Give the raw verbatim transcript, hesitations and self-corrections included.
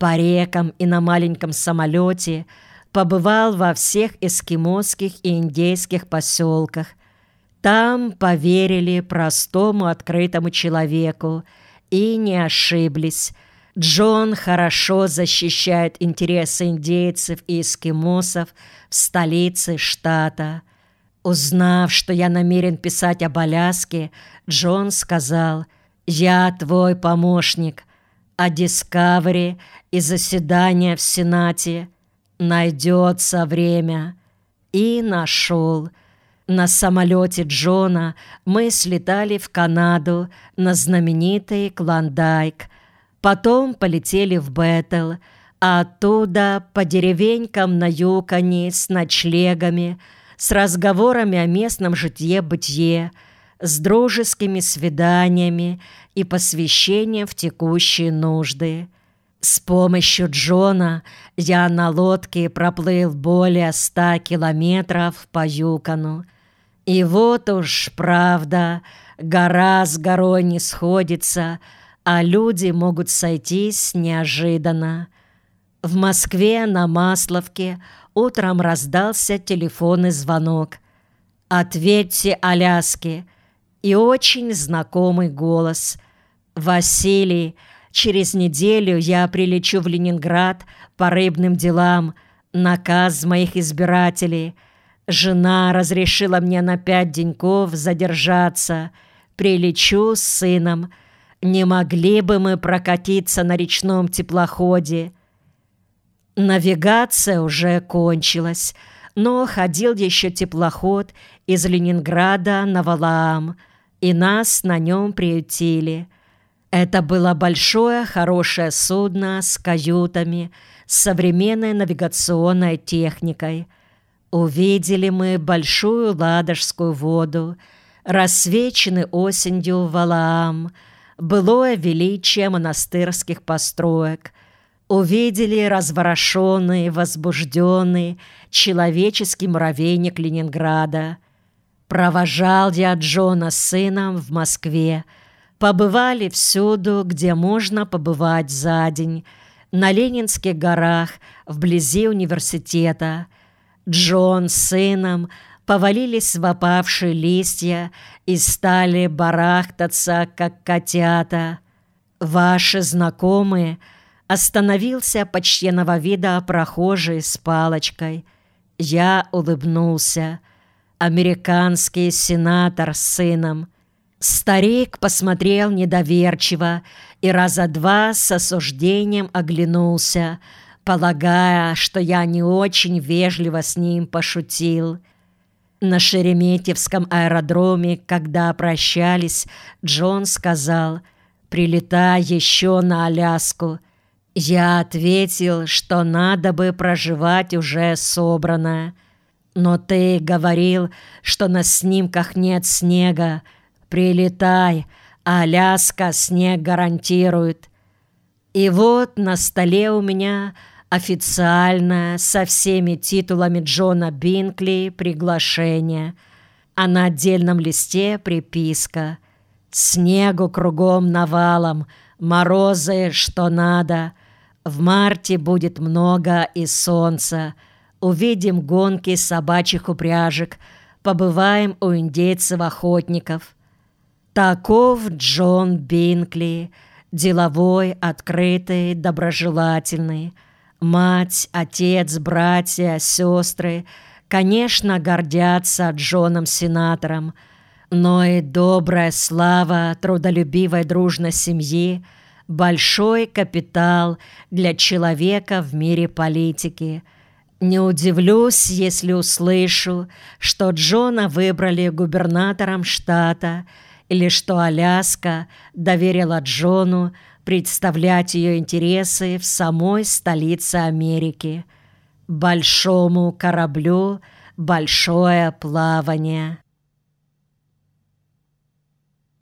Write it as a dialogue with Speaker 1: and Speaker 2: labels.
Speaker 1: по рекам и на маленьком самолете, побывал во всех эскимосских и индейских поселках. Там поверили простому открытому человеку и не ошиблись. Джон хорошо защищает интересы индейцев и эскимосов в столице штата. Узнав, что я намерен писать об Аляске, Джон сказал: «Я твой помощник. О Discovery и заседания в Сенате найдется время». И нашел. На самолете Джона мы слетали в Канаду на знаменитый Клондайк. Потом полетели в Беттл, а оттуда по деревенькам на Юконе с ночлегами, с разговорами о местном житье-бытие, с дружескими свиданиями и посвящением в текущие нужды. С помощью Джона я на лодке проплыл более ста километров по Юкону. И вот уж правда, гора с горой не сходится, а люди могут сойтись неожиданно. В Москве на Масловке утром раздался телефонный звонок. «Ответьте Аляске!» И очень знакомый голос. «Василий, через неделю я прилечу в Ленинград по рыбным делам. Наказ моих избирателей. Жена разрешила мне на пять деньков задержаться. Прилечу с сыном. Не могли бы мы прокатиться на речном теплоходе?» Навигация уже кончилась, но ходил еще теплоход из Ленинграда на Валаам, и нас на нем приютили. Это было большое хорошее судно с каютами, с современной навигационной техникой. Увидели мы большую Ладожскую воду, рассвеченный осенью Валаам, былое величие монастырских построек. Увидели разворошенный, возбужденный человеческий муравейник Ленинграда. Провожал я Джона с сыном в Москве. Побывали всюду, где можно побывать за день. На Ленинских горах, вблизи университета. Джон с сыном повалились в опавшие листья и стали барахтаться, как котята. Ваши знакомые... Остановился почтенного вида прохожий с палочкой. Я улыбнулся. Американский сенатор с сыном. Старик посмотрел недоверчиво и раза два с осуждением оглянулся, полагая, что я не очень вежливо с ним пошутил. На Шереметьевском аэродроме, когда прощались, Джон сказал: «Прилетай еще на Аляску». Я ответил, что надо бы проживать уже собранное. «Но ты говорил, что на снимках нет снега. Прилетай, а Аляска снег гарантирует». И вот на столе у меня официальное со всеми титулами Джона Бинкли приглашение, а на отдельном листе приписка: «Снегу кругом навалом, морозы что надо. В марте будет много и солнца. Увидим гонки собачьих упряжек, побываем у индейцев-охотников». Таков Джон Бинкли, деловой, открытый, доброжелательный. Мать, отец, братья, сестры, конечно, гордятся Джоном-сенатором, но и добрая слава трудолюбивой дружной семьи — большой капитал для человека в мире политики. Не удивлюсь, если услышу, что Джона выбрали губернатором штата или что Аляска доверила Джону представлять ее интересы в самой столице Америки. Большому кораблю большое плавание.